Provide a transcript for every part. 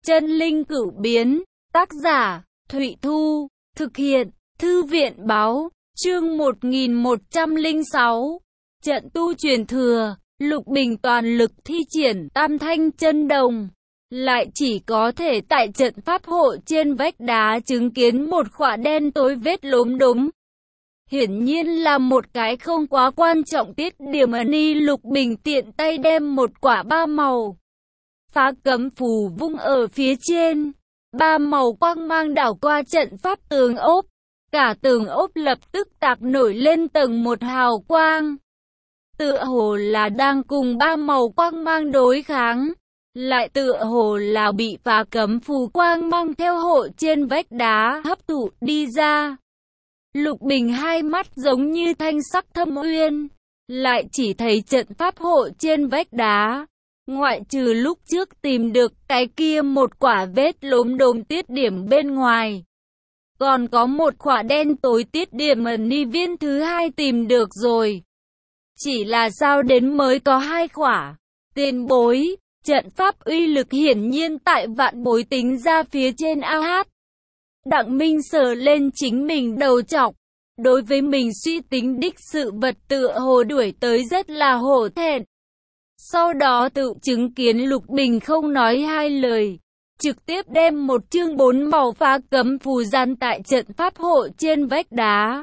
Chân linh cửu biến, tác giả, Thụy Thu, thực hiện, Thư viện Báo, chương 1106, trận tu truyền thừa, Lục Bình toàn lực thi triển Tam Thanh Chân Đồng, lại chỉ có thể tại trận pháp hộ trên vách đá chứng kiến một khỏa đen tối vết lốm đốm. Hiển nhiên là một cái không quá quan trọng tiết điểm ni. Lục Bình tiện tay đem một quả ba màu phá cấm phù vung ở phía trên, ba màu quang mang đảo qua trận pháp tường ốp, cả tường ốp lập tức tạc nổi lên tầng một hào quang, tựa hồ là đang cùng ba màu quang mang đối kháng, lại tựa hồ là bị phá cấm phù quang mang theo hộ trên vách đá hấp thụ đi ra. Lục Bình hai mắt giống như thanh sắc thâm uyên, lại chỉ thấy trận pháp hộ trên vách đá, ngoại trừ lúc trước tìm được cái kia một quả vết lốm đốm tiết điểm bên ngoài, còn có một quả đen tối tiết điểm ni viên thứ hai tìm được rồi. Chỉ là sao đến mới có hai quả? Tiền bối, trận pháp uy lực hiển nhiên tại vạn bối tính ra phía trên ao hát. Đặng Minh sờ lên chính mình đầu trọc, đối với mình suy tính đích sự vật tựa hồ đuổi tới rất là hổ thẹn. Sau đó tự chứng kiến Lục Bình không nói hai lời, trực tiếp đem một chương 4 màu phá cấm phù dán tại trận pháp hộ trên vách đá.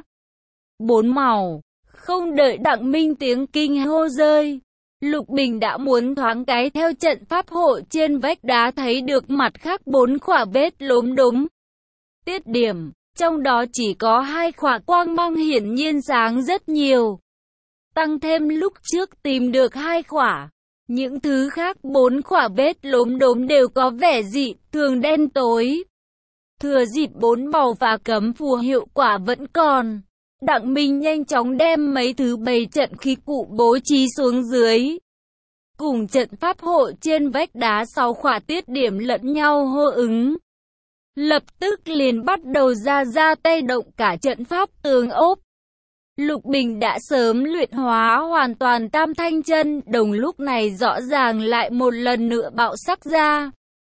4 màu, không đợi Đặng Minh tiếng kinh hô rơi, Lục Bình đã muốn thoáng cái theo trận pháp hộ trên vách đá thấy được mặt khác 4 khỏa vết lốm đốm tiết điểm, trong đó chỉ có 2 khỏa quang mang hiển nhiên sáng rất nhiều. Tăng thêm lúc trước tìm được 2 khỏa, những thứ khác 4 khỏa vết lốm đốm đều có vẻ dị thường đen tối. Thừa dịp 4 màu phá cấm phù hiệu quả vẫn còn, Đặng Minh nhanh chóng đem mấy thứ bày trận khí cụ bố trí xuống dưới, cùng trận pháp hộ trên vách đá 6 khỏa tiết điểm lẫn nhau hô ứng. Lập tức liền bắt đầu ra tay động cả trận pháp tường ốp. Lục Bình đã sớm luyện hóa hoàn toàn Tam Thanh Chân Đồng, lúc này rõ ràng lại một lần nữa bạo sắc ra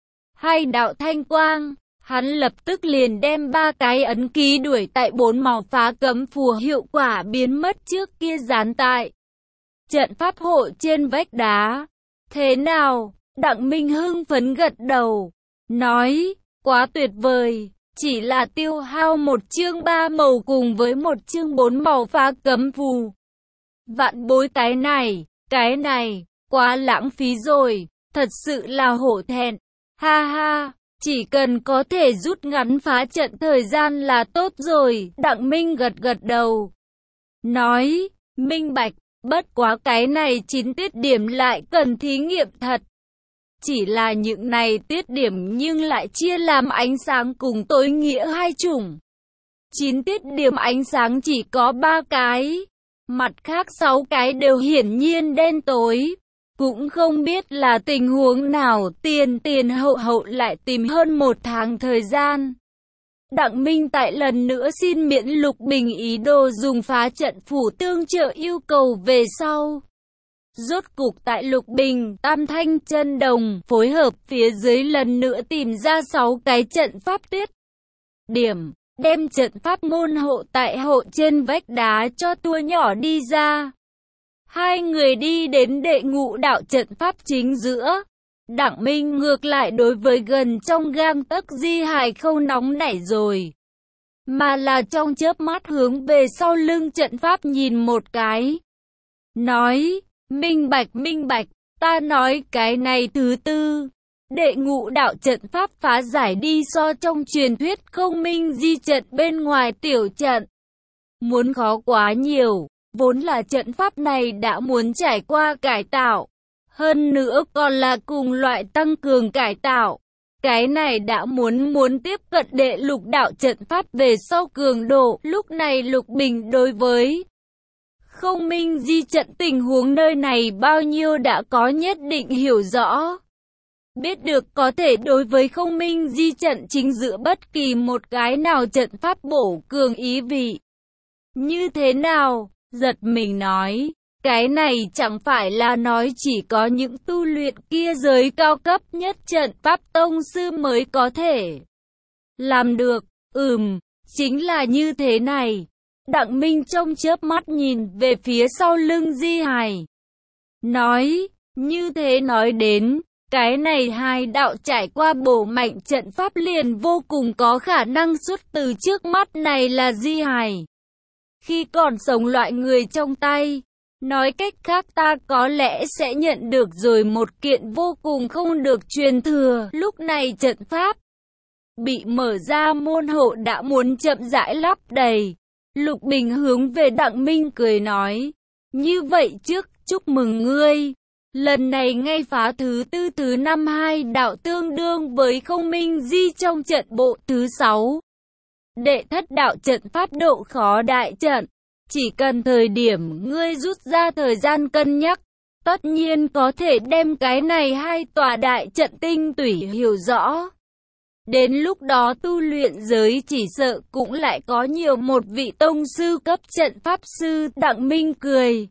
2 đạo thanh quang. Hắn lập tức liền đem 3 cái ấn ký đuổi tại 4 màu phá cấm phù hiệu quả biến mất trước kia dán tại trận pháp hộ trên vách đá. Thế nào? Đặng Minh hưng phấn gật đầu, nói, quá tuyệt vời, chỉ là tiêu hao một chương 3 màu cùng với một chương 4 màu phá cấm phù. Vạn bối cái này, quá lãng phí rồi, thật sự là hổ thẹn, ha ha. Chỉ cần có thể rút ngắn phá trận thời gian là tốt rồi. Đặng Minh gật đầu, nói, minh bạch, bất quá cái này 9 tiết điểm lại cần thí nghiệm thật. Chỉ là những này tiết điểm nhưng lại chia làm ánh sáng cùng tối nghĩa hai chủng. 9 tiết điểm ánh sáng chỉ có 3 cái, mặt khác 6 cái đều hiển nhiên đen tối. Cũng không biết là tình huống nào, tiền hậu lại tìm hơn 1 tháng thời gian. Đặng Minh tại lần nữa xin miễn Lục Bình ý đồ dùng phá trận phủ tương trợ yêu cầu về sau. Rốt cục tại Lục Bình, Tam Thanh Chân Đồng phối hợp phía dưới lần nữa tìm ra 6 cái trận pháp tiết điểm, đem trận pháp môn hộ tại hộ trên vách đá cho tua nhỏ đi ra. Hai người đi đến đệ ngũ đạo trận pháp chính giữa. Đặng Minh ngược lại đối với gần trong gang tấc di hài không nóng nảy rồi, mà là trong chớp mắt hướng về sau lưng trận pháp nhìn một cái, nói, minh bạch, ta nói cái này thứ tư, đệ ngũ đạo trận pháp phá giải đi so trong truyền thuyết không minh di trận bên ngoài tiểu trận muốn khó quá nhiều. Vốn là trận pháp này đã muốn trải qua cải tạo, hơn nữa còn là cùng loại tăng cường cải tạo. Cái này đã muốn tiếp cận đệ lục đạo trận pháp về sau cường độ. Lúc này Lục Bình đối với không minh di trận tình huống nơi này bao nhiêu đã có nhất định hiểu rõ. Biết được có thể đối với không minh di trận chính giữa bất kỳ một cái nào trận pháp bổ cường ý vị như thế nào. Giật mình nói, Cái này chẳng phải là nói chỉ có những tu luyện kia giới cao cấp nhất trận pháp tông sư mới có thể làm được. Chính là như thế này. Đặng Minh trong chớp mắt nhìn về phía sau lưng Di Hài. Nói, như thế nói đến, cái này hai đạo trải qua bổ mạnh trận pháp liền vô cùng có khả năng xuất từ trước mắt này là Di Hài. Khi còn sống loại người trong tay, nói cách khác ta có lẽ sẽ nhận được rồi một kiện vô cùng không được truyền thừa. Lúc này trận pháp bị mở ra, môn hộ đã muốn chậm rãi lắp đầy. Lục Bình hướng về Đặng Minh cười nói, như vậy trước, chúc mừng ngươi. Lần này ngay phá thứ tư thứ năm hai đạo tương đương với không minh di trong trận bộ thứ 6. Đệ thất đạo trận pháp độ khó đại trận. Chỉ cần thời điểm ngươi rút ra thời gian cân nhắc, tất nhiên có thể đem cái này hai tòa đại trận tinh tủy hiểu rõ. Đến lúc đó tu luyện giới chỉ sợ cũng lại có nhiều một vị tông sư cấp trận pháp sư. Đặng Minh cười,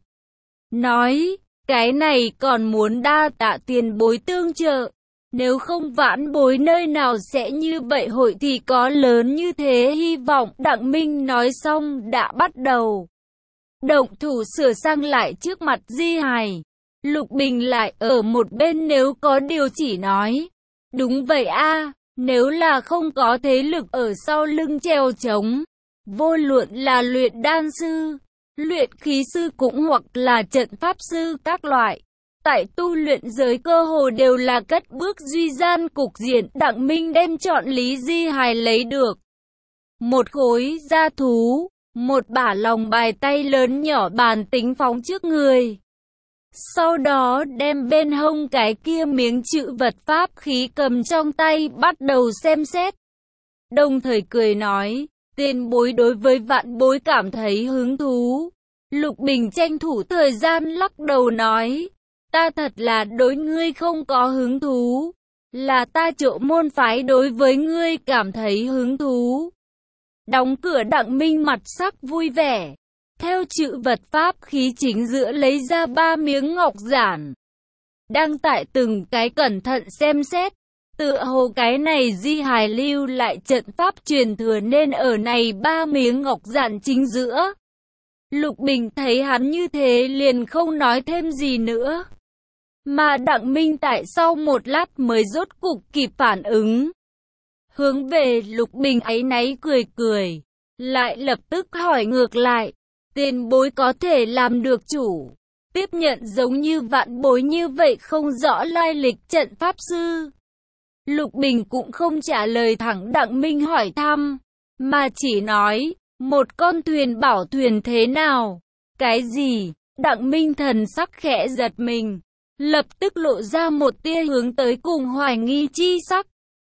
nói, cái này còn muốn đa tạ tiền bối tương trợ. Nếu không vãn bối nơi nào sẽ như vậy hội thì có lớn như thế hy vọng. Đặng Minh nói xong đã bắt đầu động thủ sửa sang lại trước mặt Di Hài. Lục Bình lại ở một bên nếu có điều chỉ nói, đúng vậy a, nếu là không có thế lực ở sau lưng treo trống, vô luận là luyện đan sư, luyện khí sư cũng hoặc là trận pháp sư các loại, tại tu luyện giới cơ hồ đều là cất bước duy gian cục diện. Đặng Minh đem chọn Lý Di Hài lấy được một khối da thú, một bả lòng bài tay lớn nhỏ bàn tính phóng trước người. Sau đó đem bên hông cái kia miếng chữ vật pháp khí cầm trong tay bắt đầu xem xét. Đồng thời cười nói, tiền bối đối với vạn bối cảm thấy hứng thú. Lục Bình tranh thủ thời gian lắc đầu nói, ta thật là đối ngươi không có hứng thú. Là ta chỗ môn phái đối với ngươi cảm thấy hứng thú. Đóng cửa. Đặng Minh mặt sắc vui vẻ. Theo chữ vật pháp khí chính giữa lấy ra 3 miếng ngọc giản. Đang tại từng cái cẩn thận xem xét. Tựa hồ cái này Di Hài lưu lại trận pháp truyền thừa nên ở này 3 miếng ngọc giản chính giữa. Lục Bình thấy hắn như thế liền không nói thêm gì nữa. Mà Đặng Minh tại sau một lát mới rốt cục kịp phản ứng. Hướng về Lục Bình áy náy cười cười. Lại lập tức hỏi ngược lại. Tiền bối có thể làm được chủ tiếp nhận giống như vạn bối như vậy không rõ lai lịch trận pháp sư? Lục Bình cũng không trả lời thẳng Đặng Minh hỏi thăm, mà chỉ nói, một con thuyền bảo thuyền thế nào? Cái gì? Đặng Minh thần sắc khẽ giật mình, lập tức lộ ra một tia hướng tới cùng hoài nghi chi sắc.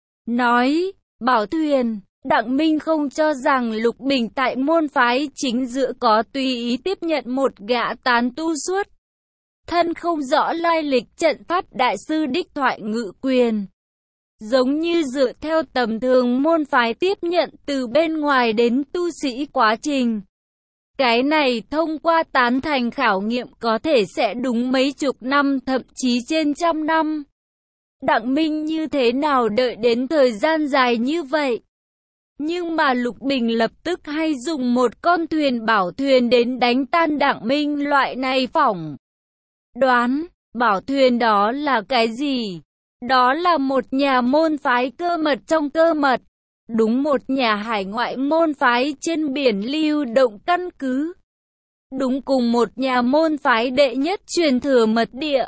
Nói, bảo thuyền. Đặng Minh không cho rằng Lục Bình tại môn phái chính giữa có tùy ý tiếp nhận một gã tán tu suốt thân không rõ lai lịch trận pháp đại sư đích thoại ngự quyền. Giống như dựa theo tầm thường môn phái tiếp nhận từ bên ngoài đến tu sĩ quá trình. Cái này thông qua tán thành khảo nghiệm có thể sẽ đúng mấy chục năm thậm chí trên trăm năm. Đặng Minh như thế nào đợi đến thời gian dài như vậy? Nhưng mà Lục Bình lập tức hay dùng một con thuyền bảo thuyền đến đánh tan Đặng Minh loại này phỏng đoán. Bảo thuyền đó là cái gì? Đó là một nhà môn phái cơ mật trong cơ mật. Đúng, một nhà hải ngoại môn phái trên biển lưu động căn cứ. Đúng, cùng một nhà môn phái đệ nhất truyền thừa mật địa.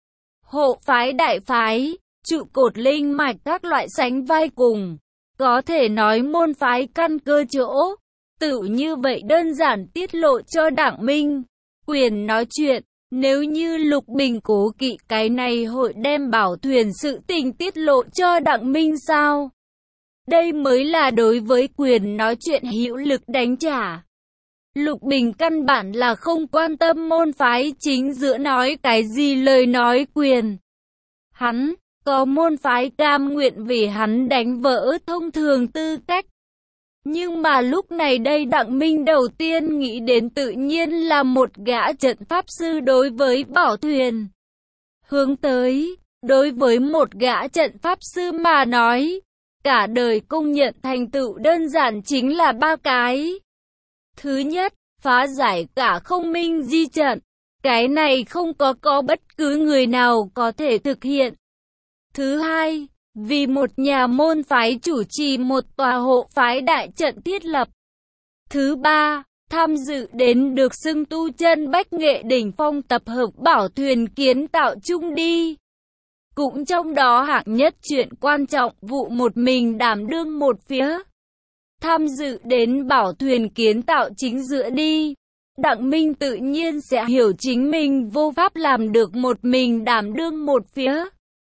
Hộ phái, đại phái, trụ cột linh mạch các loại sánh vai cùng. Có thể nói môn phái căn cơ chỗ. Tự như vậy đơn giản tiết lộ cho Đặng Minh quyền nói chuyện. Nếu như Lục Bình cố kỵ cái này hội đem bảo thuyền sự tình tiết lộ cho Đặng Minh sao? Đây mới là đối với quyền nói chuyện hữu lực đánh trả. Lục Bình căn bản là không quan tâm môn phái chính giữa nói cái gì lời nói quyền. Hắn có môn phái cam nguyện vì hắn đánh vỡ thông thường tư cách. Nhưng mà lúc này đây Đặng Minh đầu tiên nghĩ đến tự nhiên là một gã trận pháp sư đối với Bảo Thuyền. Hướng tới, đối với một gã trận pháp sư mà nói, cả đời công nhận thành tựu đơn giản chính là 3 cái. Thứ nhất, phá giải cả không minh di trận. Cái này không có bất cứ người nào có thể thực hiện. Thứ hai, vì một nhà môn phái chủ trì một tòa hộ phái đại trận thiết lập. Thứ ba, tham dự đến được xưng tu chân bách nghệ đỉnh phong tập hợp Bảo Thuyền kiến tạo chung đi. Cũng trong đó hạng nhất chuyện quan trọng vụ một mình đảm đương một phía. Tham dự đến Bảo Thuyền kiến tạo chính giữa đi. Đặng Minh tự nhiên sẽ hiểu chính mình vô pháp làm được một mình đảm đương một phía.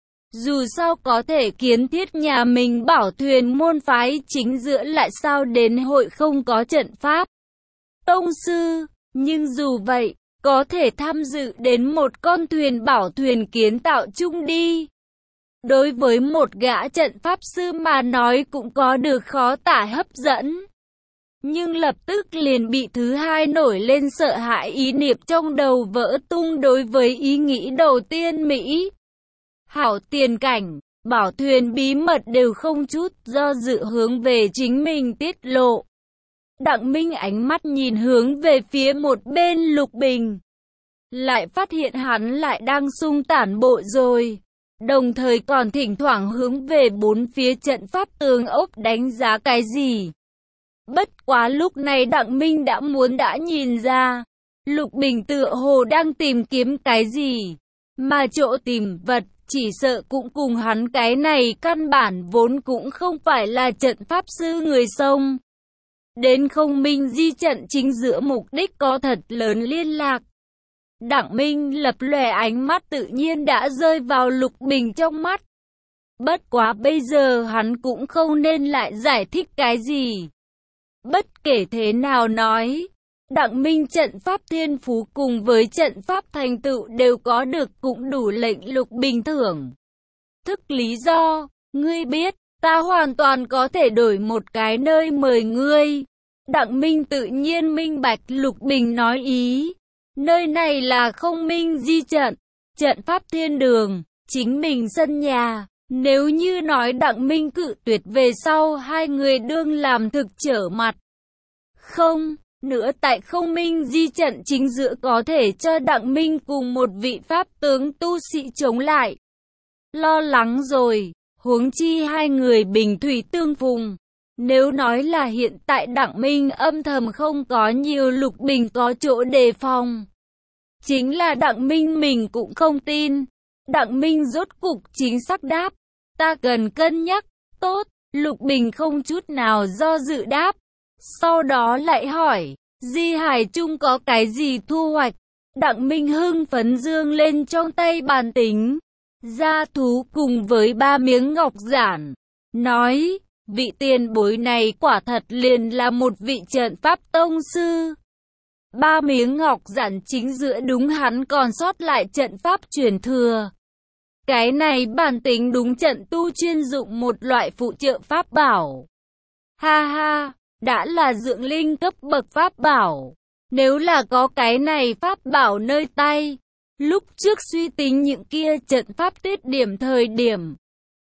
Dù sao có thể kiến thiết nhà mình Bảo Thuyền môn phái chính giữa lại sao đến hội không có trận pháp. Tông sư, nhưng dù vậy, có thể tham dự đến một con thuyền Bảo Thuyền kiến tạo chung đi. Đối với một gã trận pháp sư mà nói cũng có được khó tả hấp dẫn. Nhưng lập tức liền bị thứ hai nổi lên sợ hãi ý niệm trong đầu vỡ tung đối với ý nghĩ đầu tiên Mỹ. Hảo tiền cảnh, Bảo Thuyền bí mật đều không chút do dự hướng về chính mình tiết lộ. Đặng Minh ánh mắt nhìn hướng về phía một bên Lục Bình. Lại phát hiện hắn lại đang sung tản bộ rồi. Đồng thời còn thỉnh thoảng hướng về bốn phía trận pháp tường ốc đánh giá cái gì. Bất quá lúc này Đặng Minh đã nhìn ra. Lục Bình tựa hồ đang tìm kiếm cái gì. Mà chỗ tìm vật chỉ sợ cũng cùng hắn cái này căn bản vốn cũng không phải là trận pháp sư người sông. Đến không minh di trận chính giữa mục đích có thật lớn liên lạc. Đặng Minh lập lòe ánh mắt tự nhiên đã rơi vào Lục Bình trong mắt. Bất quá bây giờ hắn cũng không nên lại giải thích cái gì. Bất kể thế nào nói, Đặng Minh trận pháp thiên phú cùng với trận pháp thành tựu đều có được cũng đủ lệnh Lục Bình thưởng. Thức lý do, ngươi biết, ta hoàn toàn có thể đổi một cái nơi mời ngươi. Đặng Minh tự nhiên minh bạch Lục Bình nói ý. Nơi này là không minh di trận, trận pháp thiên đường, chính mình sân nhà. Nếu như nói Đặng Minh cự tuyệt về sau hai người đương làm thực trở mặt. Không, nữa tại không minh di trận chính giữa có thể cho Đặng Minh cùng một vị pháp tướng tu sĩ chống lại. Lo lắng rồi, huống chi hai người bình thủy tương phùng. Nếu nói là hiện tại Đặng Minh âm thầm không có nhiều Lục Bình có chỗ đề phòng. Chính là Đặng Minh mình cũng không tin. Đặng Minh rốt cục chính xác đáp. Ta cần cân nhắc. Tốt, Lục Bình không chút nào do dự đáp. Sau đó lại hỏi, Di Hải Trung có cái gì thu hoạch? Đặng Minh hưng phấn dương lên trong tay bàn tính. Gia thú cùng với 3 miếng ngọc giản. Nói, vị tiền bối này quả thật liền là một vị trận pháp tông sư. 3 miếng ngọc giản chính giữa đúng hắn còn sót lại trận pháp truyền thừa. Cái này bản tính đúng trận tu chuyên dụng một loại phụ trợ pháp bảo. Ha ha, đã là dưỡng linh cấp bậc pháp bảo. Nếu là có cái này pháp bảo nơi tay, lúc trước suy tính những kia trận pháp tiết điểm thời điểm.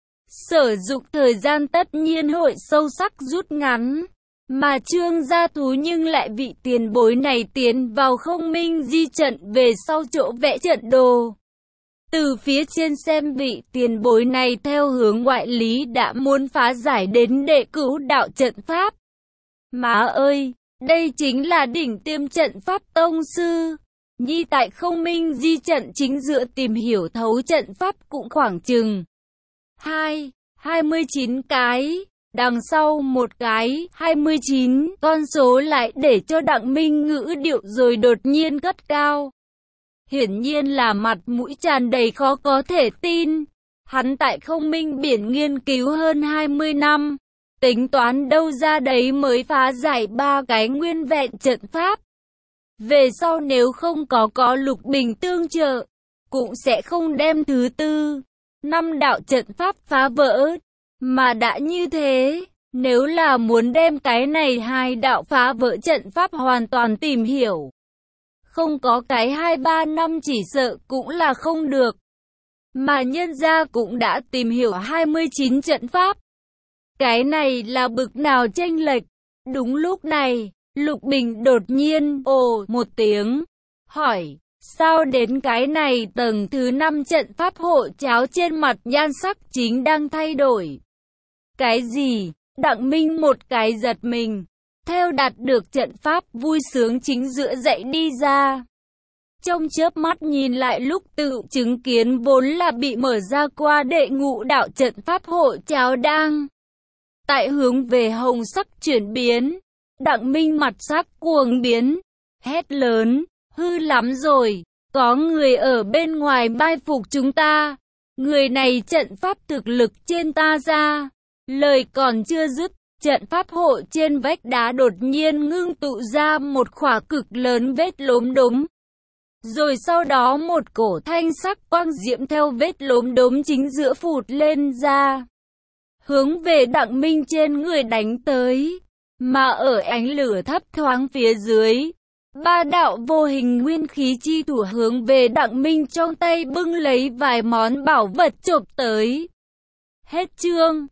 Sử dụng thời gian tất nhiên hội sâu sắc rút ngắn. Mà Trương gia thú nhưng lại vị tiền bối này tiến vào không minh di trận về sau chỗ vẽ trận đồ. Từ phía trên xem vị tiền bối này theo hướng ngoại lý đã muốn phá giải đến đệ cửu đạo trận pháp. Má ơi, đây chính là đỉnh tiêm trận pháp tông sư. Nhi tại không minh di trận chính giữa tìm hiểu thấu trận pháp cũng khoảng chừng 29 cái. Đằng sau một cái 29, con số lại để cho Đặng Minh ngữ điệu rồi đột nhiên cất cao. Hiển nhiên là mặt mũi tràn đầy khó có thể tin. Hắn tại không minh biển nghiên cứu hơn 20 năm. Tính toán đâu ra đấy mới phá giải 3 cái nguyên vẹn trận pháp. Về sau nếu không có Lục Bình tương trợ, cũng sẽ không đem thứ tư, 5 đạo trận pháp phá vỡ. Mà đã như thế, Nếu là muốn đem cái này hai đạo phá vỡ trận pháp hoàn toàn tìm hiểu, không có cái 2-3 năm chỉ sợ cũng là không được. Mà nhân gia cũng đã tìm hiểu 29 trận pháp. Cái này là bực nào chênh lệch. Đúng lúc này, Lục Bình đột nhiên ồ một tiếng, hỏi, sao đến cái này tầng thứ 5 trận pháp hộ cháo trên mặt nhan sắc chính đang thay đổi. Cái gì? Đặng Minh một cái giật mình, theo đạt được trận pháp vui sướng chính giữa dậy đi ra. Trong chớp mắt nhìn lại lúc tự chứng kiến vốn là bị mở ra qua đệ ngũ đạo trận pháp hộ cháo đang tại hướng về hồng sắc chuyển biến. Đặng Minh mặt sắc cuồng biến, hét lớn, hư lắm rồi, có người ở bên ngoài mai phục chúng ta. Người này trận pháp thực lực trên ta ra. Lời còn chưa dứt, trận pháp hộ trên vách đá đột nhiên ngưng tụ ra một khỏa cực lớn vết lốm đốm. Rồi sau đó một cổ thanh sắc quang diễm theo vết lốm đốm chính giữa phụt lên ra, hướng về Đặng Minh trên người đánh tới. Mà ở ánh lửa thấp thoáng phía dưới, ba đạo vô hình nguyên khí chi thủ hướng về Đặng Minh trong tay bưng lấy vài món bảo vật chộp tới. Hết chương.